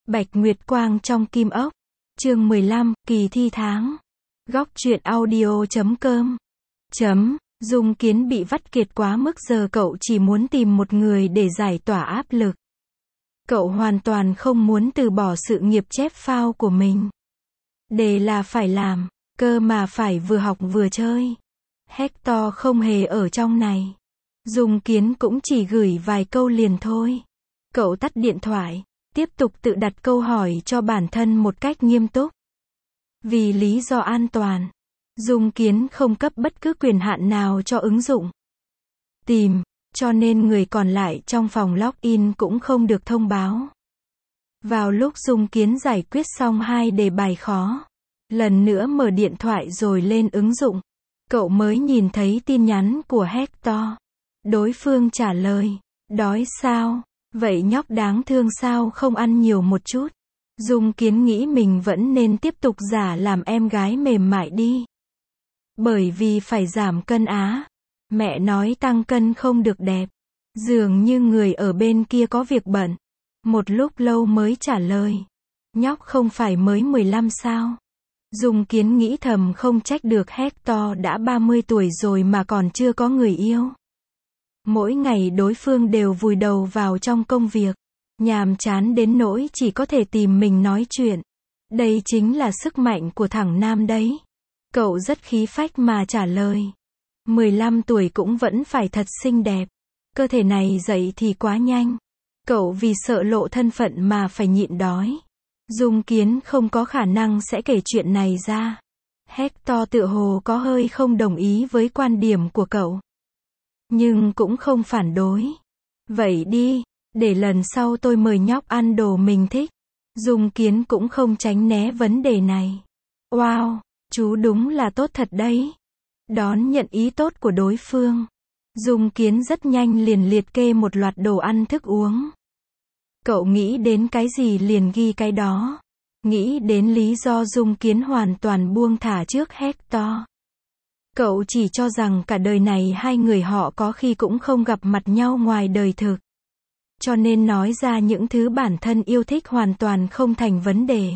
Bạch Nguyệt Quang trong Kim Ốc. Chương 15, kỳ thi tháng. Góc truyện audio.com. Dung Kiến bị vắt kiệt quá mức, giờ cậu chỉ muốn tìm một người để giải tỏa áp lực. Cậu hoàn toàn không muốn từ bỏ sự nghiệp chép phao của mình. Đề là phải làm, cơ mà phải vừa học vừa chơi. Hector không hề ở trong này. Dung Kiến cũng chỉ gửi vài câu liền thôi. Cậu tắt điện thoại, tiếp tục tự đặt câu hỏi cho bản thân một cách nghiêm túc. Vì lý do an toàn, Dung Kiến không cấp bất cứ quyền hạn nào cho ứng dụng tìm, cho nên người còn lại trong phòng login cũng không được thông báo. Vào lúc Dung Kiến giải quyết xong 2 đề bài khó, lần nữa mở điện thoại rồi lên ứng dụng, cậu mới nhìn thấy tin nhắn của Hector. Đối phương trả lời, đói sao? Vậy nhóc đáng thương sao không ăn nhiều một chút? Dung Kiến nghĩ mình vẫn nên tiếp tục giả làm em gái mềm mại đi. Bởi vì phải giảm cân á. Mẹ nói tăng cân không được đẹp. Dường như người ở bên kia có việc bận. Một lúc lâu mới trả lời. Nhóc không phải mới 15 sao? Dung Kiến nghĩ thầm không trách được, Hector đã 30 tuổi rồi mà còn chưa có người yêu. Mỗi ngày đối phương đều vùi đầu vào trong công việc, nhàm chán đến nỗi chỉ có thể tìm mình nói chuyện. Đây chính là sức mạnh của thằng nam đấy. Cậu rất khí phách mà trả lời. 15 tuổi cũng vẫn phải thật xinh đẹp. Cơ thể này dậy thì quá nhanh. Cậu vì sợ lộ thân phận mà phải nhịn đói. Dung Kiến không có khả năng sẽ kể chuyện này ra. Hector tựa hồ có hơi không đồng ý với quan điểm của cậu, nhưng cũng không phản đối. Vậy đi, để lần sau tôi mời nhóc ăn đồ mình thích. Dung Kiến cũng không tránh né vấn đề này. Wow, chú đúng là tốt thật đấy. Đón nhận ý tốt của đối phương, Dung Kiến rất nhanh liền liệt kê một loạt đồ ăn thức uống. Cậu nghĩ đến cái gì liền ghi cái đó. Nghĩ đến lý do Dung Kiến hoàn toàn buông thả trước Hector. Cậu chỉ cho rằng cả đời này hai người họ có khi cũng không gặp mặt nhau ngoài đời thực. Cho nên nói ra những thứ bản thân yêu thích hoàn toàn không thành vấn đề.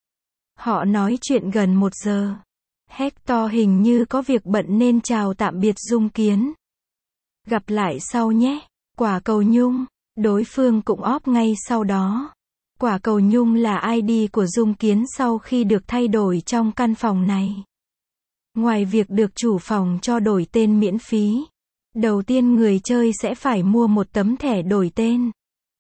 Họ nói chuyện gần 1 giờ. Hector hình như có việc bận nên chào tạm biệt Dung Kiến. Gặp lại sau nhé. Quả cầu nhung. Đối phương cũng óp ngay sau đó. Quả cầu nhung là ID của Dung Kiến sau khi được thay đổi trong căn phòng này. Ngoài việc được chủ phòng cho đổi tên miễn phí, đầu tiên người chơi sẽ phải mua một tấm thẻ đổi tên.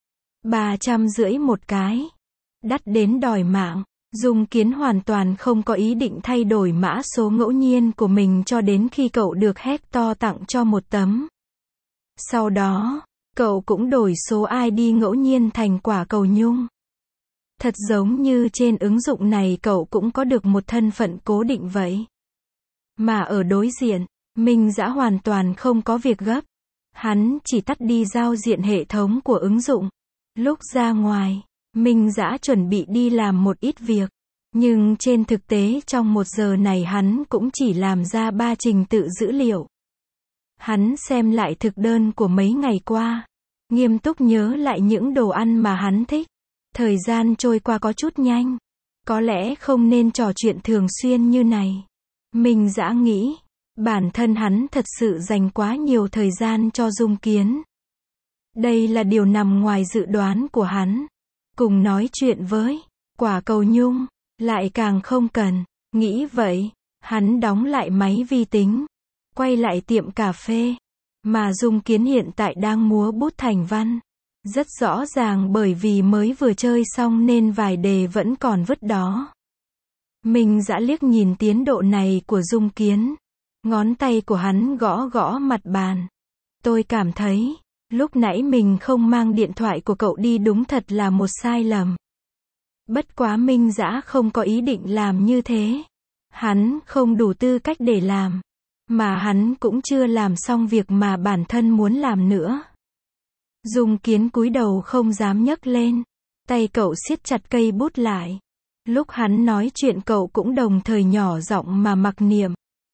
350 một cái. Đắt đến đòi mạng. Dung Kiến hoàn toàn không có ý định thay đổi mã số ngẫu nhiên của mình cho đến khi cậu được Hector tặng cho một tấm. Sau đó, cậu cũng đổi số ID ngẫu nhiên thành quả cầu nhung. Thật giống như trên ứng dụng này cậu cũng có được một thân phận cố định vậy. Mà ở đối diện, Minh Dã hoàn toàn không có việc gấp. Hắn chỉ tắt đi giao diện hệ thống của ứng dụng. Lúc ra ngoài, Minh Dã chuẩn bị đi làm một ít việc. Nhưng trên thực tế trong 1 giờ này hắn cũng chỉ làm ra 3 trình tự dữ liệu. Hắn xem lại thực đơn của mấy ngày qua. Nghiêm túc nhớ lại những đồ ăn mà hắn thích. Thời gian trôi qua có chút nhanh. Có lẽ không nên trò chuyện thường xuyên như này. Minh Dã nghĩ, bản thân hắn thật sự dành quá nhiều thời gian cho Dung Kiến. Đây là điều nằm ngoài dự đoán của hắn. Cùng nói chuyện với quả cầu nhung, lại càng không cần. Nghĩ vậy, hắn đóng lại máy vi tính, quay lại tiệm cà phê, mà Dung Kiến hiện tại đang múa bút thành văn. Rất rõ ràng bởi vì mới vừa chơi xong nên vài đề vẫn còn vứt đó. Minh Dã liếc nhìn tiến độ này của Dung Kiến. Ngón tay của hắn gõ gõ mặt bàn. Tôi cảm thấy, lúc nãy mình không mang điện thoại của cậu đi đúng thật là một sai lầm. Bất quá Minh Dã không có ý định làm như thế. Hắn không đủ tư cách để làm. Mà hắn cũng chưa làm xong việc mà bản thân muốn làm nữa. Dung Kiến cúi đầu không dám nhấc lên. Tay cậu siết chặt cây bút lại. Lúc hắn nói chuyện cậu cũng đồng thời nhỏ giọng mà mặc niệm.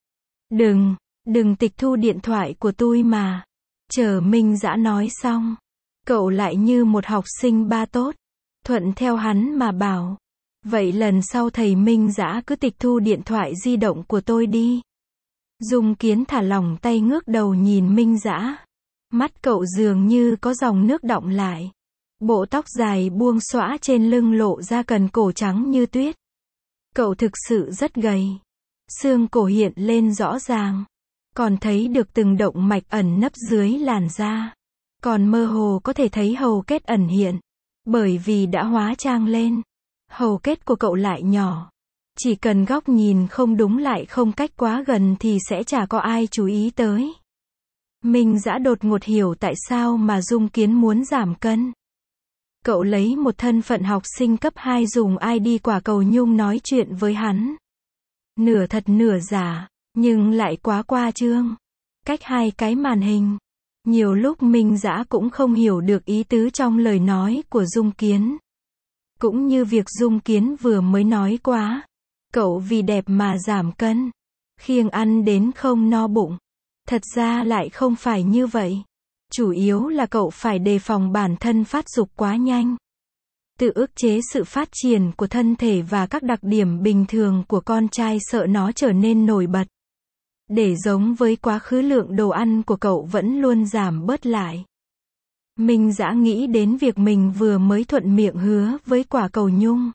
Đừng tịch thu điện thoại của tôi mà. Chờ Minh Dã nói xong, cậu lại như một học sinh ba tốt. thuận theo hắn mà bảo. Vậy lần sau thầy Minh Dã cứ tịch thu điện thoại di động của tôi đi. Dung Kiến thả lỏng tay ngước đầu nhìn Minh Dã. Mắt cậu dường như có dòng nước đọng lại. Bộ tóc dài buông xõa trên lưng lộ ra cần cổ trắng như tuyết. Cậu thực sự rất gầy. Xương cổ hiện lên rõ ràng. Còn thấy được từng động mạch ẩn nấp dưới làn da. Còn mơ hồ có thể thấy hầu kết ẩn hiện. Bởi vì đã hóa trang lên. Hầu kết của cậu lại nhỏ. Chỉ cần góc nhìn không đúng lại không cách quá gần thì sẽ chả có ai chú ý tới. Minh Dã đột ngột hiểu tại sao mà Dung Kiến muốn giảm cân. Cậu lấy một thân phận học sinh cấp 2 dùng ID quả cầu nhung nói chuyện với hắn. Nửa thật nửa giả, nhưng lại quá khoa trương. Cách hai cái màn hình. Nhiều lúc Minh Dã cũng không hiểu được ý tứ trong lời nói của Dung Kiến. Cũng như việc Dung Kiến vừa mới nói quá. Cậu vì đẹp mà giảm cân. Khiêng ăn đến không no bụng. Thật ra lại không phải như vậy. Chủ yếu là cậu phải đề phòng bản thân phát dục quá nhanh. Tự ức chế sự phát triển của thân thể và các đặc điểm bình thường của con trai sợ nó trở nên nổi bật. Để giống với quá khứ lượng đồ ăn của cậu vẫn luôn giảm bớt lại. Minh Dã nghĩ đến việc mình vừa mới thuận miệng hứa với quả cầu nhung.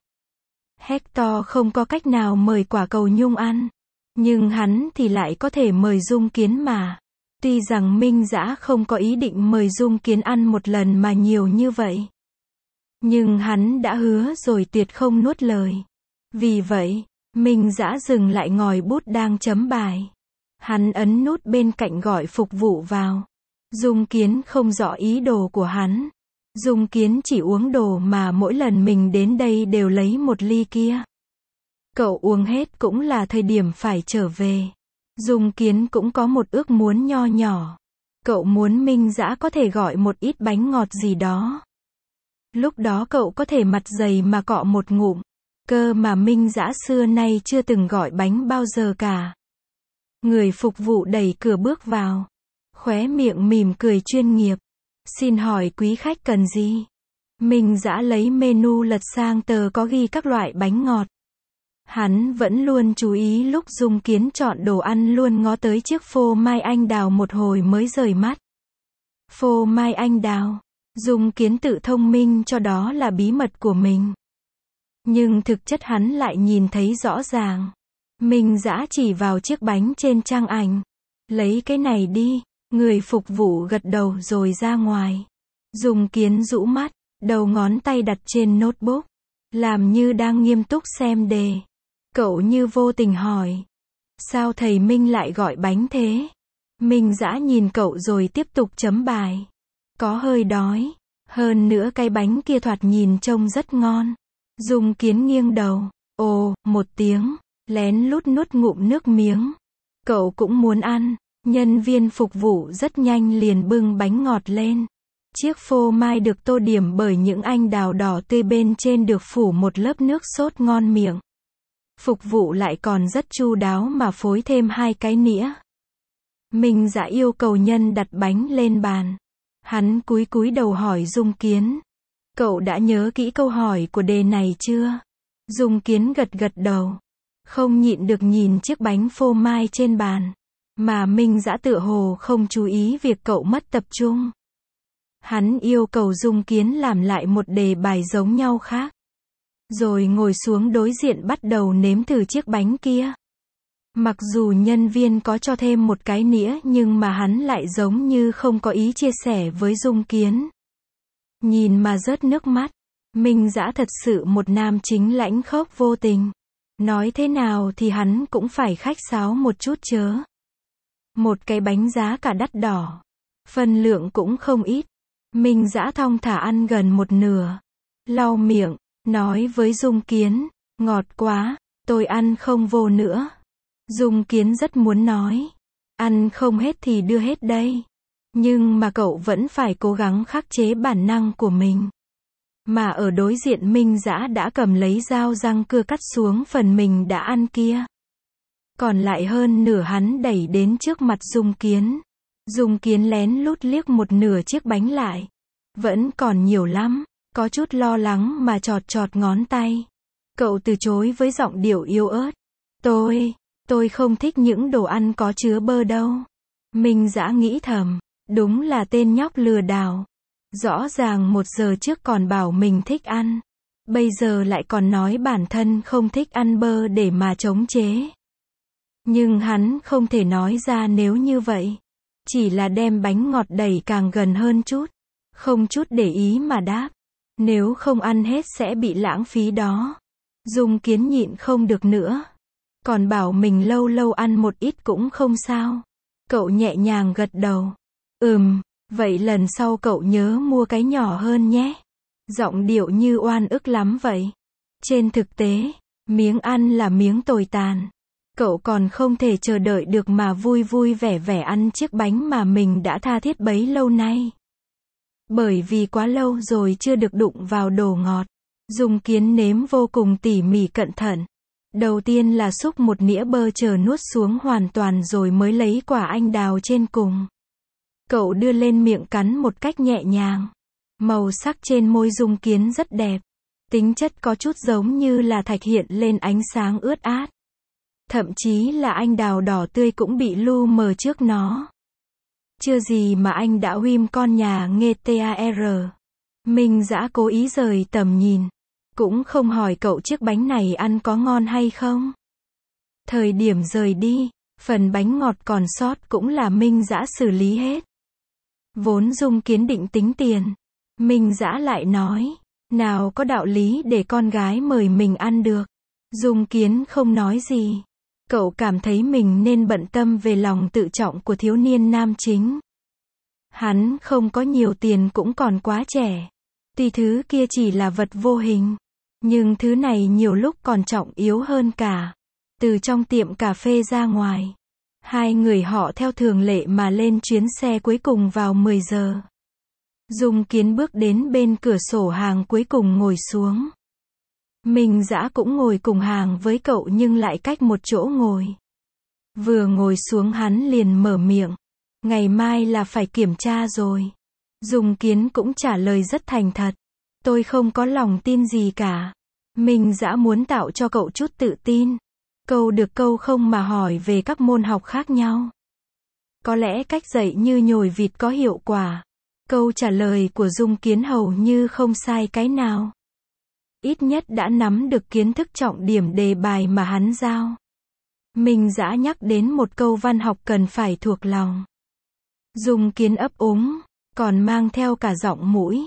Hector không có cách nào mời quả cầu nhung ăn. Nhưng hắn thì lại có thể mời Dung Kiến mà. Tuy rằng Minh Dã không có ý định mời Dung Kiến ăn một lần mà nhiều như vậy. Nhưng hắn đã hứa rồi tuyệt không nuốt lời. Vì vậy, Minh Dã dừng lại ngòi bút đang chấm bài. Hắn ấn nút bên cạnh gọi phục vụ vào. Dung Kiến không rõ ý đồ của hắn. Dung Kiến chỉ uống đồ mà mỗi lần mình đến đây đều lấy một ly kia. Cậu uống hết cũng là thời điểm phải trở về. Dung Kiến cũng có một ước muốn nho nhỏ. Cậu muốn Minh Dã có thể gọi một ít bánh ngọt gì đó. Lúc đó cậu có thể mặt dày mà cọ một ngụm. Cơ mà Minh Dã xưa nay chưa từng gọi bánh bao giờ cả. Người phục vụ đẩy cửa bước vào. Khóe miệng mỉm cười chuyên nghiệp. Xin hỏi quý khách cần gì? Minh Dã lấy menu lật sang tờ có ghi các loại bánh ngọt. Hắn vẫn luôn chú ý lúc Dung Kiến chọn đồ ăn luôn ngó tới chiếc phô mai anh đào một hồi mới rời mắt. Phô mai anh đào. Dung Kiến tự thông minh cho đó là bí mật của mình. Nhưng thực chất hắn lại nhìn thấy rõ ràng. Minh Dã chỉ vào chiếc bánh trên trang ảnh. Lấy cái này đi. Người phục vụ gật đầu rồi ra ngoài. Dung Kiến rũ mắt, đầu ngón tay đặt trên notebook. Làm như đang nghiêm túc xem đề. Cậu như vô tình hỏi. Sao thầy Minh lại gọi bánh thế? Minh Dã nhìn cậu rồi tiếp tục chấm bài. Có hơi đói. Hơn nữa cái bánh kia thoạt nhìn trông rất ngon. Dung Kiến nghiêng đầu. Ồ, một tiếng. Lén lút nuốt ngụm nước miếng. Cậu cũng muốn ăn. Nhân viên phục vụ rất nhanh liền bưng bánh ngọt lên. Chiếc phô mai được tô điểm bởi những anh đào đỏ tươi bên trên được phủ một lớp nước sốt ngon miệng. Phục vụ lại còn rất chu đáo mà phối thêm 2 cái nĩa. Minh Dã yêu cầu nhân đặt bánh lên bàn. Hắn cúi đầu hỏi Dung Kiến. Cậu đã nhớ kỹ câu hỏi của đề này chưa? Dung Kiến gật đầu. Không nhịn được nhìn chiếc bánh phô mai trên bàn. Mà Minh Dã tựa hồ không chú ý việc cậu mất tập trung. Hắn yêu cầu Dung Kiến làm lại một đề bài giống nhau khác. Rồi ngồi xuống đối diện bắt đầu nếm thử chiếc bánh kia. Mặc dù nhân viên có cho thêm một cái nĩa nhưng mà hắn lại giống như không có ý chia sẻ với Dung Kiến. Nhìn mà rớt nước mắt. Minh Dã thật sự một nam chính lãnh khốc vô tình. Nói thế nào thì hắn cũng phải khách sáo một chút chớ. Một cái bánh giá cả đắt đỏ. Phân lượng cũng không ít. Minh Dã thong thả ăn gần một nửa. Lau miệng, nói với Dung Kiến, ngọt quá, tôi ăn không vô nữa. Dung Kiến rất muốn nói, ăn không hết thì đưa hết đây. Nhưng mà cậu vẫn phải cố gắng khắc chế bản năng của mình. Mà ở đối diện Minh Dã đã cầm lấy dao răng cưa cắt xuống phần mình đã ăn kia. Còn lại hơn nửa hắn đẩy đến trước mặt Dung Kiến. Dung Kiến lén lút liếc một nửa chiếc bánh lại. Vẫn còn nhiều lắm. có chút lo lắng mà chọt chọt ngón tay. Cậu từ chối với giọng điệu yếu ớt. Tôi không thích những đồ ăn có chứa bơ đâu. Minh Dã nghĩ thầm, đúng là tên nhóc lừa đảo. Rõ ràng 1 giờ trước còn bảo mình thích ăn. Bây giờ lại còn nói bản thân không thích ăn bơ để mà chống chế. Nhưng hắn không thể nói ra nếu như vậy. Chỉ là đem bánh ngọt đẩy càng gần hơn chút. Không chút để ý mà đáp. Nếu không ăn hết sẽ bị lãng phí đó. Dung Kiến nhịn không được nữa. Còn bảo mình lâu lâu ăn một ít cũng không sao. Cậu nhẹ nhàng gật đầu. Vậy lần sau cậu nhớ mua cái nhỏ hơn nhé. Giọng điệu như oan ức lắm vậy. Trên thực tế, miếng ăn là miếng tồi tàn. Cậu còn không thể chờ đợi được mà vui vui vẻ vẻ ăn chiếc bánh mà mình đã tha thiết bấy lâu nay. Bởi vì quá lâu rồi chưa được đụng vào đồ ngọt. Dung Kiến nếm vô cùng tỉ mỉ cẩn thận. Đầu tiên là xúc một nĩa bơ chờ nuốt xuống hoàn toàn rồi mới lấy quả anh đào trên cùng. Cậu đưa lên miệng cắn một cách nhẹ nhàng. Màu sắc trên môi Dung Kiến rất đẹp. Tính chất có chút giống như là thạch hiện lên ánh sáng ướt át. Thậm chí là anh đào đỏ tươi cũng bị lu mờ trước nó. Chưa gì mà anh đã huym con nhà nghe TAR. Minh Dã cố ý rời tầm nhìn. Cũng không hỏi cậu chiếc bánh này ăn có ngon hay không. Thời điểm rời đi, phần bánh ngọt còn sót cũng là Minh Dã xử lý hết. Vốn Dung Kiến định tính tiền. Minh Dã lại nói, nào có đạo lý để con gái mời mình ăn được. Dung Kiến không nói gì. Cậu cảm thấy mình nên bận tâm về lòng tự trọng của thiếu niên nam chính. Hắn không có nhiều tiền cũng còn quá trẻ. Tuy thứ kia chỉ là vật vô hình. Nhưng thứ này nhiều lúc còn trọng yếu hơn cả. Từ trong tiệm cà phê ra ngoài. 2 người họ theo thường lệ mà lên chuyến xe cuối cùng vào 10 giờ. Dung Kiến bước đến bên cửa sổ hàng cuối cùng ngồi xuống. Minh Dã cũng ngồi cùng hàng với cậu nhưng lại cách một chỗ ngồi. Vừa ngồi xuống hắn liền mở miệng. Ngày mai là phải kiểm tra rồi. Dung Kiến cũng trả lời rất thành thật. Tôi không có lòng tin gì cả. Minh Dã muốn tạo cho cậu chút tự tin. Câu được câu không mà hỏi về các môn học khác nhau. Có lẽ cách dạy như nhồi vịt có hiệu quả. Câu trả lời của Dung Kiến hầu như không sai cái nào. Ít nhất đã nắm được kiến thức trọng điểm đề bài mà hắn giao. Minh Dã nhắc đến một câu văn học cần phải thuộc lòng. Dung Kiến ấp úng, còn mang theo cả giọng mũi.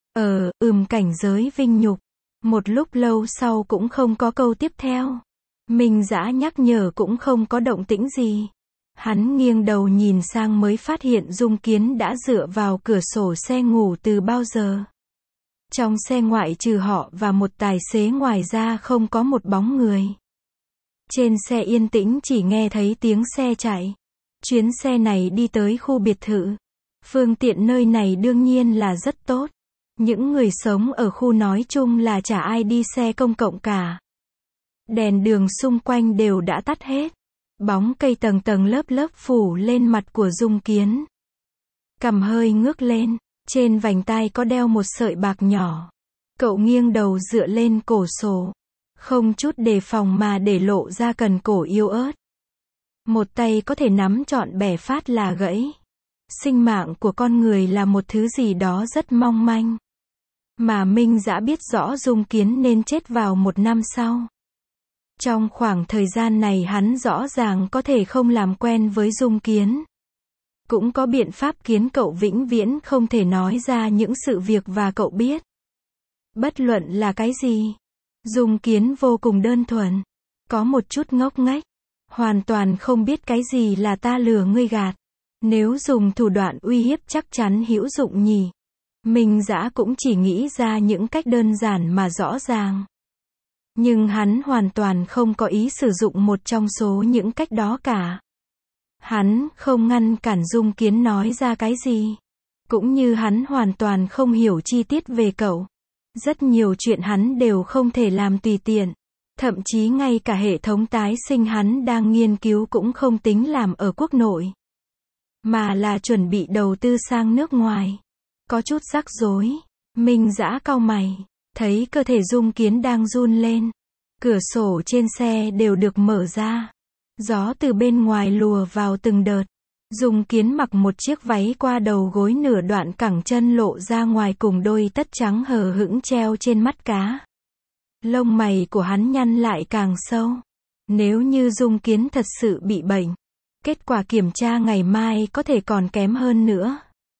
Cảnh giới vinh nhục. Một lúc lâu sau cũng không có câu tiếp theo. Minh Dã nhắc nhở cũng không có động tĩnh gì. Hắn nghiêng đầu nhìn sang mới phát hiện Dung Kiến đã dựa vào cửa sổ xe ngủ từ bao giờ. Trong xe ngoại trừ họ và một tài xế ngoài ra không có một bóng người. Trên xe yên tĩnh chỉ nghe thấy tiếng xe chạy. Chuyến xe này đi tới khu biệt thự. Phương tiện nơi này đương nhiên là rất tốt. Những người sống ở khu nói chung là chả ai đi xe công cộng cả. Đèn đường xung quanh đều đã tắt hết. Bóng cây tầng tầng lớp lớp phủ lên mặt của Dung Kiến. Cằm hơi ngước lên, trên vành tai có đeo một sợi bạc nhỏ. Cậu nghiêng đầu dựa lên cổ sổ. Không chút đề phòng mà để lộ ra cần cổ yếu ớt. Một tay có thể nắm trọn bẻ phát là gãy. Sinh mạng của con người là một thứ gì đó rất mong manh. Mà Minh Dã biết rõ Dung Kiến nên chết vào 1 năm sau. Trong khoảng thời gian này hắn rõ ràng có thể không làm quen với Dung Kiến. Cũng có biện pháp khiến cậu vĩnh viễn không thể nói ra những sự việc và cậu biết. Bất luận là cái gì. Dung Kiến vô cùng đơn thuần. Có một chút ngốc nghếch. Hoàn toàn không biết cái gì là ta lừa ngươi gạt. Nếu dùng thủ đoạn uy hiếp chắc chắn hữu dụng nhỉ. Minh Dã cũng chỉ nghĩ ra những cách đơn giản mà rõ ràng. Nhưng hắn hoàn toàn không có ý sử dụng một trong số những cách đó cả. Hắn không ngăn cản Dung Kiến nói ra cái gì. Cũng như hắn hoàn toàn không hiểu chi tiết về cậu. Rất nhiều chuyện hắn đều không thể làm tùy tiện. Thậm chí ngay cả hệ thống tái sinh hắn đang nghiên cứu cũng không tính làm ở quốc nội. Mà là chuẩn bị đầu tư sang nước ngoài. Có chút rắc rối. Minh Dã cau mày, thấy cơ thể Dung Kiến đang run lên. Cửa sổ trên xe đều được mở ra. Gió từ bên ngoài lùa vào từng đợt. Dung Kiến mặc một chiếc váy qua đầu gối nửa đoạn cẳng chân lộ ra ngoài cùng đôi tất trắng hờ hững treo trên mắt cá. Lông mày của hắn nhăn lại càng sâu. Nếu như Dung Kiến thật sự bị bệnh, kết quả kiểm tra ngày mai có thể còn kém hơn nữa.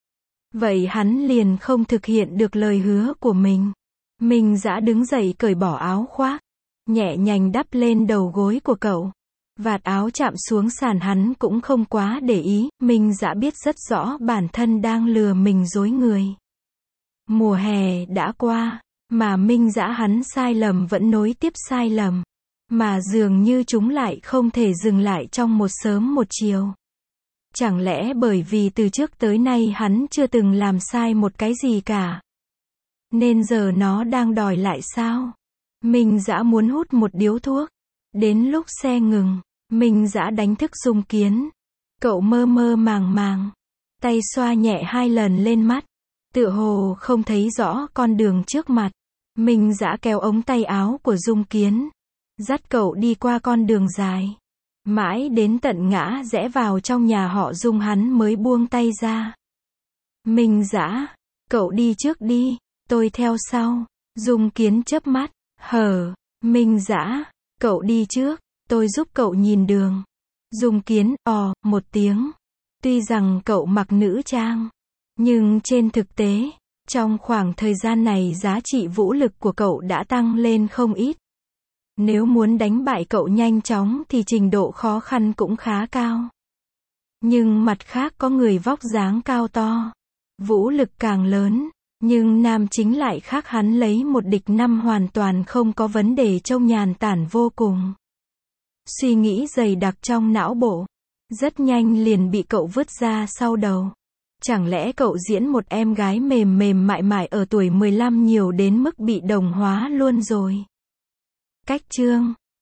Vậy hắn liền không thực hiện được lời hứa của mình. Minh Dã đứng dậy cởi bỏ áo khoác, nhẹ nhàng đắp lên đầu gối của cậu. Vạt áo chạm xuống sàn hắn cũng không quá để ý, Minh Dã biết rất rõ bản thân đang lừa mình dối người. Mùa hè đã qua, mà Minh Dã hắn sai lầm vẫn nối tiếp sai lầm. Mà dường như chúng lại không thể dừng lại trong một sớm một chiều. Chẳng lẽ bởi vì từ trước tới nay hắn chưa từng làm sai một cái gì cả, nên giờ nó đang đòi lại sao? Minh Dã muốn hút một điếu thuốc. Đến lúc xe ngừng, Minh Dã đánh thức Dung Kiến. Cậu mơ mơ màng màng, tay xoa nhẹ 2 lần lên mắt, tựa hồ không thấy rõ con đường trước mặt. Minh Dã kéo ống tay áo của Dung Kiến, dắt cậu đi qua con đường dài. Mãi đến tận ngã rẽ vào trong nhà họ Dung hắn mới buông tay ra. Minh Dã, cậu đi trước đi, tôi theo sau. Dung Kiến chớp mắt, Minh Dã, cậu đi trước, tôi giúp cậu nhìn đường. Dung Kiến, một tiếng. Tuy rằng cậu mặc nữ trang, nhưng trên thực tế, trong khoảng thời gian này giá trị vũ lực của cậu đã tăng lên không ít. Nếu muốn đánh bại cậu nhanh chóng thì trình độ khó khăn cũng khá cao. Nhưng mặt khác có người vóc dáng cao to, vũ lực càng lớn, nhưng nam chính lại khác, hắn lấy 1 địch 5 hoàn toàn không có vấn đề, trông nhàn tản vô cùng. Suy nghĩ dày đặc trong não bộ, rất nhanh liền bị cậu vứt ra sau đầu. Chẳng lẽ cậu diễn một em gái mềm mềm mại mại ở tuổi 15 nhiều đến mức bị đồng hóa luôn rồi? Cách chương